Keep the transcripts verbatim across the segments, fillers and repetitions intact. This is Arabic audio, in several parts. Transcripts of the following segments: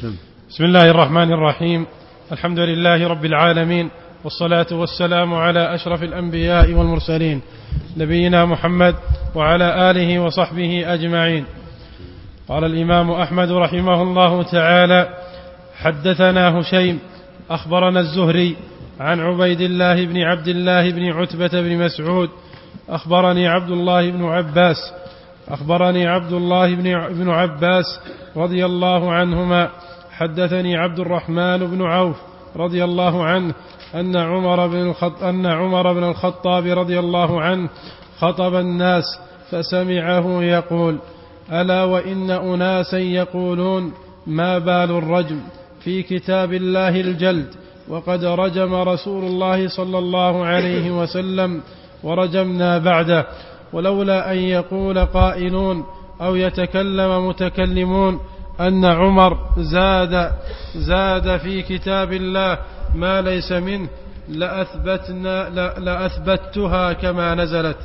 بسم الله الرحمن الرحيم. الحمد لله رب العالمين، والصلاة والسلام على أشرف الأنبياء والمرسلين، نبينا محمد وعلى آله وصحبه أجمعين. قال الإمام أحمد رحمه الله تعالى: حدثنا هشيم أخبرنا الزهري عن عبيد الله بن عبد الله بن عتبة بن مسعود أخبرني عبد الله بن عباس أخبرني عبد الله بن عباس رضي الله عنهما حدثني عبد الرحمن بن عوف رضي الله عنه أن عمر بن الخط... أن عمر بن الخطاب رضي الله عنه خطب الناس فسمعه يقول: ألا وإن أناسا يقولون ما بال الرجم في كتاب الله الجلد، وقد رجم رسول الله صلى الله عليه وسلم ورجمنا بعده، ولولا أن يقول قائلون أو يتكلم متكلمون أن عمر زاد زاد في كتاب الله ما ليس منه لأثبتنا لأثبتها كما نزلت.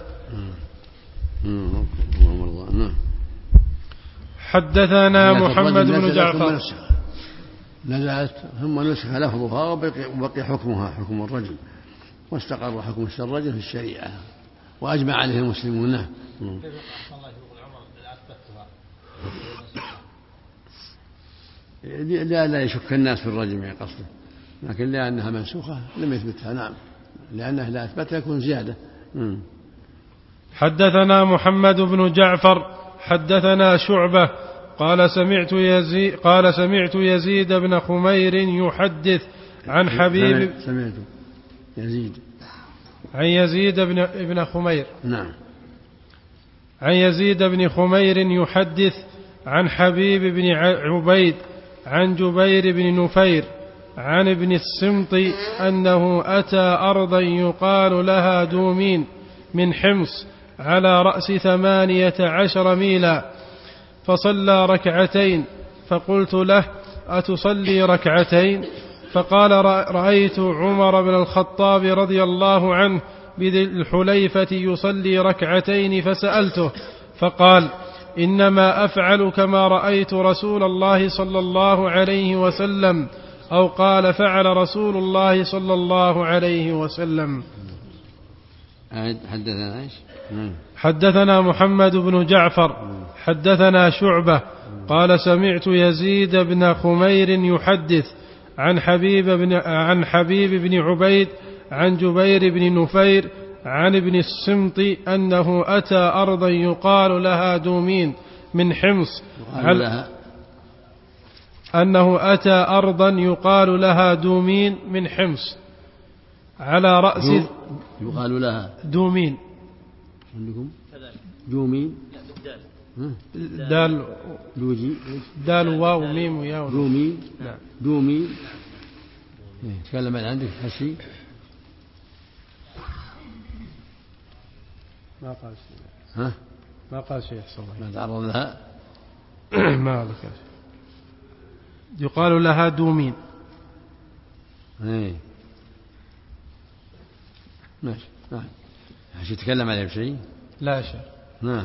حدثنا محمد بن جعفر. نزلت ثم نسخ لفظها وبقي حكمها حكم الرجل، واستقر حكم الرجل في الشريعة وأجمع عليه المسلمون. لا لا يشك الناس في الرجم يعني قصده، لكن لأنها منسوخة لم يثبتها. نعم، لأنها لا أثبتها يكون زيادة. م. حدثنا محمد بن جعفر حدثنا شعبة قال سمعت يزيد قال سمعت يزيد بن خمير يحدث عن حبيب سمعت يزيد عن يزيد بن ابن خمير نعم عن يزيد بن خمير يحدث عن حبيب بن عبيد عن جبير بن نفير عن ابن الصمط أنه أتى أرضا يقال لها دومين من حمص على رأس ثمانية عشر ميلا، فصلى ركعتين، فقلت له: أتصلي ركعتين؟ فقال: رأيت عمر بن الخطاب رضي الله عنه بذي الحليفة يصلي ركعتين، فسألته فقال: إنما أفعل كما رأيت رسول الله صلى الله عليه وسلم، أو قال: فعل رسول الله صلى الله عليه وسلم. حدثنا ايش؟ حدثنا محمد بن جعفر حدثنا شعبة قال سمعت يزيد بن خمير يحدث عن حبيب بن عن حبيب بن عبيد عن جبير بن نفير عن ابن الصمط أنه أتى أرضا يقال لها دومين من حمص على أنه أتى أرضا يقال لها دومين من حمص على رأس يقال لها دومين عندكم دومين دال دوجي دال واو ميم وياء دومين دومين. تكلم عن عندك هالشيء ما قال شيء. ها ما قال شيء يحصل ما تعرض لها ما ذكر. يقال لها دومين. ايه ماشي. نعم. هل يتكلم عليه بشيء؟ لا شيء. نعم.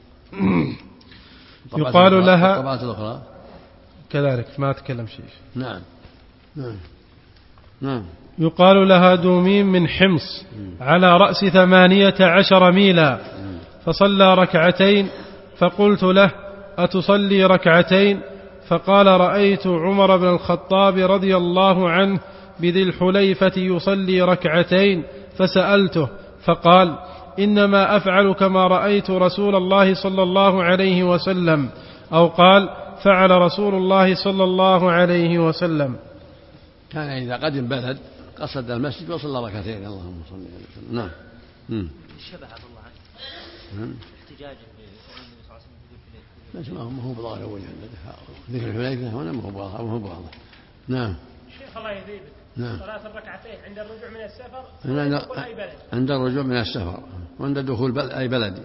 يقال لها الطبعات الأخرى كذلك ما تكلم شيء. نعم نعم نعم. يقال لها دومين من حمص على رأس ثمانية عشر ميلا، فصلى ركعتين، فقلت له: أتصلي ركعتين؟ فقال: رأيت عمر بن الخطاب رضي الله عنه بذي الحليفة يصلي ركعتين، فسألته فقال: إنما أفعل كما رأيت رسول الله صلى الله عليه وسلم، أو قال: فعل رسول الله صلى الله عليه وسلم. كان إذا قدم بلد قصد المسجد وصلى ركعتين. اللهم صل عليه وسلم. نعم. الشبه عبد الله عنه احتجاج بالنبي صلى الله عليه وسلم. ما هو بظاهر وجه ذكر الحليفة هنا ما هو بظاهر. نعم. شيخ الله يذيبك. نعم. صلاة الركعتين عند الرجوع من السفر عند, عند الرجوع من السفر وعند دخول بلد أي بلد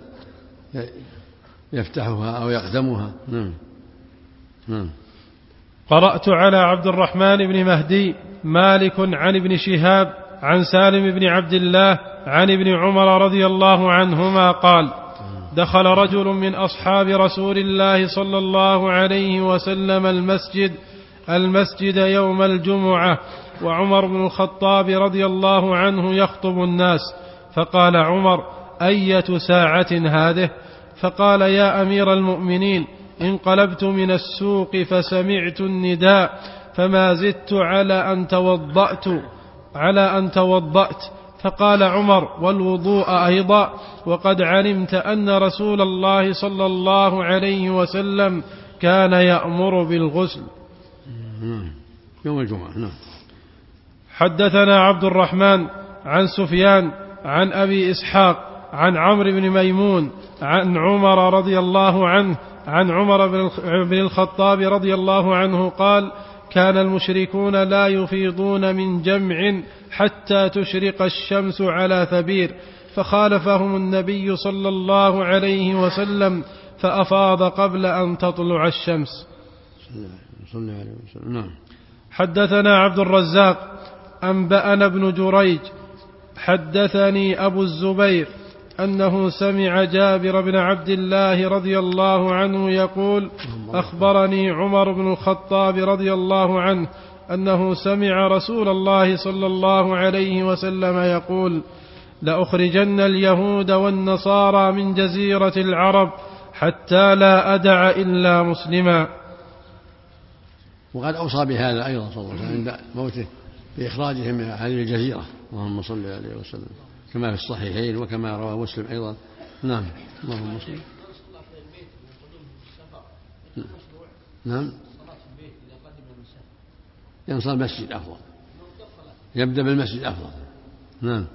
يفتحها أو يقدمها. نعم. نعم. قرأت على عبد الرحمن بن مهدي مالك عن ابن شهاب عن سالم بن عبد الله عن ابن عمر رضي الله عنهما قال: دخل رجل من أصحاب رسول الله صلى الله عليه وسلم المسجد المسجد يوم الجمعة وعمر بن الخطاب رضي الله عنه يخطب الناس، فقال عمر: أية ساعة هذه؟ فقال: يا أمير المؤمنين، انقلبت من السوق فسمعت النداء فما زدت على أن توضأت على أن توضأت فقال عمر: والوضوء أيضا؟ وقد علمت أن رسول الله صلى الله عليه وسلم كان يأمر بالغسل. يوم الجمعة. نعم. حدثنا عبد الرحمن عن سفيان عن أبي إسحاق عن عمرو بن ميمون عن عمر رضي الله عنه عن عمر بن الخطاب رضي الله عنه قال: كان المشركون لا يفيضون من جمع حتى تشرق الشمس على ثبير، فخالفهم النبي صلى الله عليه وسلم فأفاض قبل أن تطلع الشمس. نعم. حدثنا عبد الرزاق أنبأنا ابن جريج حدثني أبو الزبير أنه سمع جابر بن عبد الله رضي الله عنه يقول: أخبرني عمر بن الخطاب رضي الله عنه أنه سمع رسول الله صلى الله عليه وسلم يقول: لأخرجن اليهود والنصارى من جزيرة العرب حتى لا أدع إلا مسلما. وقد أوصى بهذا أيضا صلى الله عليه وسلم عند موته بإخراجهم من هذه الجزيرة، اللهم صل عليه وسلم، كما في الصحيحين وكما رواه مسلم أيضا. نعم. اللهم صل. نعم. ينصر المسجد أفضل، يبدأ بالمسجد أفضل. نعم.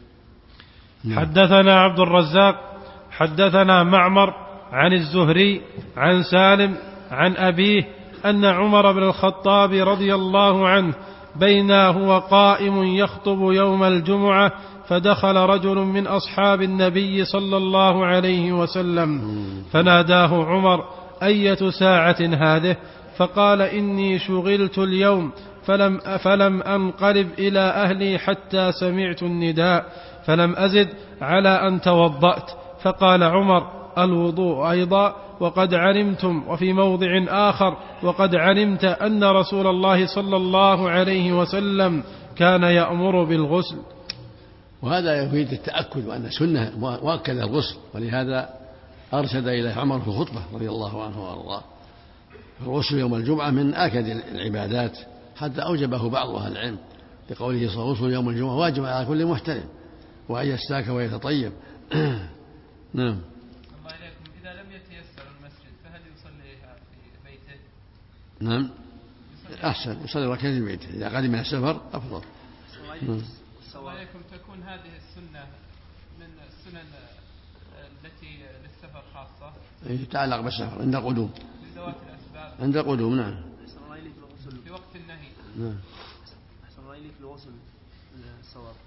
حدثنا عبد الرزاق حدثنا معمر عن الزهري عن سالم عن أبيه أن عمر بن الخطاب رضي الله عنه بينا هو قائم يخطب يوم الجمعة فدخل رجل من أصحاب النبي صلى الله عليه وسلم فناداه عمر: أية ساعة هذه؟ فقال: إني شغلت اليوم فلم, فلم أنقلب إلى أهلي حتى سمعت النداء فلم أزد على أن توضأت. فقال عمر: الوضوء أيضا؟ وقد علمتم. وفي موضع آخر: وقد علمت أن رسول الله صلى الله عليه وسلم كان يأمر بالغسل. وهذا يفيد التأكد وأن سنة مؤكد الغسل، ولهذا أرشد إليه عمر في الخطبة رضي الله عنه وأرضاه. الغسل يوم الجمعة من آكد العبادات، حتى أوجبه بعض أهل العلم لقوله صلى الله عليه وسلم: يوم الجمعة واجب على كل محترم وأن يستاك ويتطيب. نعم. إذا لم يتيسر المسجد فهل يصليها في بيته؟ نعم، أحسن يصلي ركعتين في بيته إذا قدم من السفر أفضل. عليكم تكون هذه السنة من السنن التي للسفر خاصة يتعلق بالسفر عند القدوم، لذوات الأسباب عند القدوم. نعم. في وقت النهي. نعم. أحسن الله إليك الغسل الصواب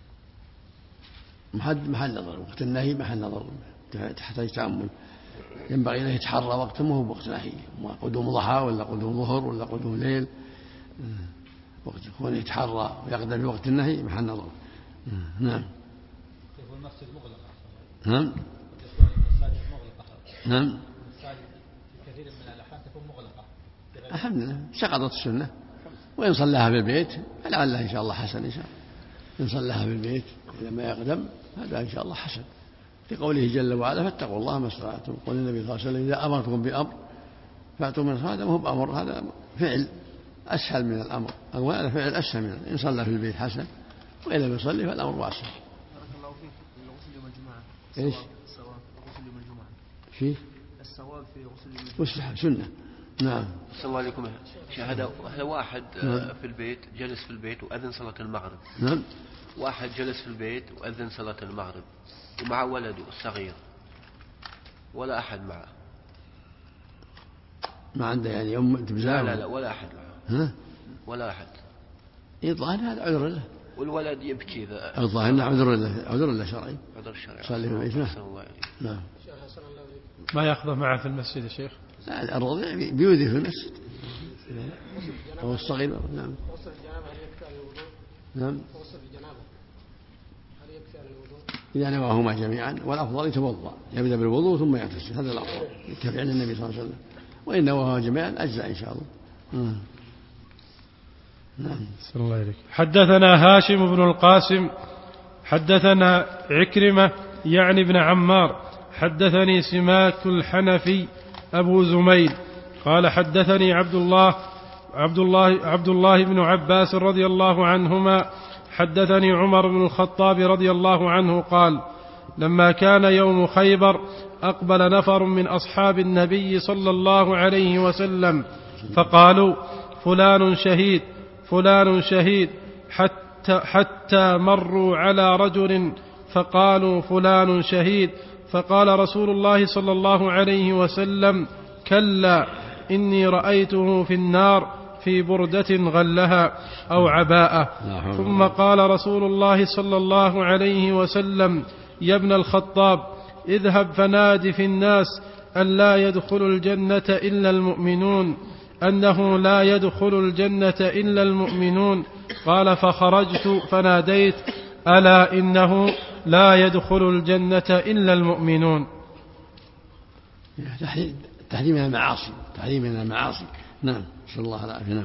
محل محل نظر، وقت النهي محل نظر تحتاج تأمل، ينبغي أن يتحرى وقت ما هو وقت نهي، قدوم ضحى ولا قدوم ظهر ولا قدوم ليل، وقت يكون يتحرى ويقدم في وقت النهي محل نظر. نعم. يكون المسجد مغلق. نعم. يكون المساجد مغلقة. نعم. المساجد في كثير من الأحيان تكون مغلقة. الحمد لله سقطت السنة، وإن صلاها في البيت فلعلها إن شاء الله حسن. إن شاء الله إن صلاها في البيت إذا ما يقدم هذا إن شاء الله حسن، لقوله جل وعلا: فاتقوا الله ما استطعتم. قال النبي صلى الله عليه وسلم: إذا أمرتكم بأمر فأتوا من هذا ما هو بأمر، هذا فعل أسهل من الأمر، أو هذا فعل أسهل من إن صلى في البيت حسن، وإن لم يصلي فالأمر واسع. بارك الله فيك. الغسل يوم الجمعة إيش؟ الصواب غسل يوم الجمعة في الصواب في غسل يوم الجمعة مستحب سنة. نعم. صلى الله عليكم. هذا هذا واحد في البيت جلس في البيت وأذن صلاة المغرب. نعم. واحد جلس في البيت وأذن صلاة المغرب ومع ولده الصغير ولا أحد معه. ما عنده يعني أم تبزع؟ لا لا لا ولا أحد معه. ها؟ ولا أحد. الظاهر هذا عذر له. والولد يبكي ذا. الظاهر أنه عذر له، عذر له شرعي. عذر شرعي. صلي في البيت. نعم. ما يأخذه معه في المسجد يا شيخ؟ لا، الرضيع بيودي في المسجد. أو الصغير. نعم. غسل الجنابة هل يكفي على الوضوء؟ نعم. غسل الجنابة هل يكفي على الوضوء؟ إذا نواهما جميعا، والأفضل يتوضأ، يبدأ بالوضوء ثم يغتسل، هذا الأفضل كفعل النبي صلى الله عليه وسلم. وإن نواهما جميعا أجزاء إن شاء الله. نعم. صلى الله عليك. حدثنا هاشم بن القاسم حدثنا عكرمة يعني ابن عمار حدثني سماك الحنفي أبو زميل قال حدثني عبد الله عبد الله عبد الله بن عباس رضي الله عنهما حدثني عمر بن الخطاب رضي الله عنه قال لما كان يوم خيبر أقبل نفر من أصحاب النبي صلى الله عليه وسلم فقالوا فلان شهيد فلان شهيد حتى, حتى مروا على رجل فقالوا فلان شهيد فقال رسول الله صلى الله عليه وسلم كلا إني رأيته في النار في بردة غلها أو عباءة. ثم قال رسول الله صلى الله عليه وسلم يا ابن الخطاب اذهب فناد في الناس أن لا يدخل الجنة إلا المؤمنون أنه لا يدخل الجنة إلا المؤمنون. قال فخرجت فناديت ألا إنه لا يدخل الجنة إلا المؤمنون. تحريم من المعاصي تحريم من المعاصي. نعم. صلى الله عليه وسلم.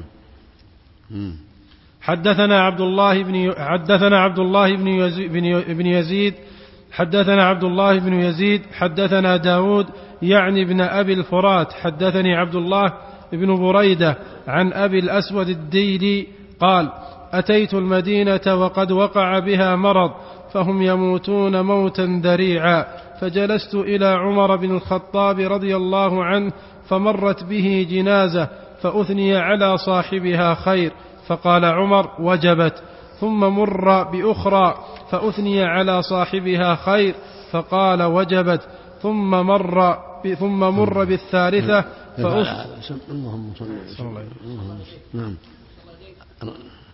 حدثنا عبد الله بن حدثنا عبد الله بن يزيد, بن يزيد حدثنا عبد الله بن يزيد حدثنا داود يعني ابن أبي الفرات حدثني عبد الله بن بريدة عن أبي الأسود الديلي قال أتيت المدينة وقد وقع بها مرض فهم يموتون موتا ذريعا فجلست إلى عمر بن الخطاب رضي الله عنه فمرت به جنازة فأثني على صاحبها خير فقال عمر وجبت. ثم مر بأخرى فأثني على صاحبها خير فقال وجبت. ثم مر ثم مر بالثالثة فأثني.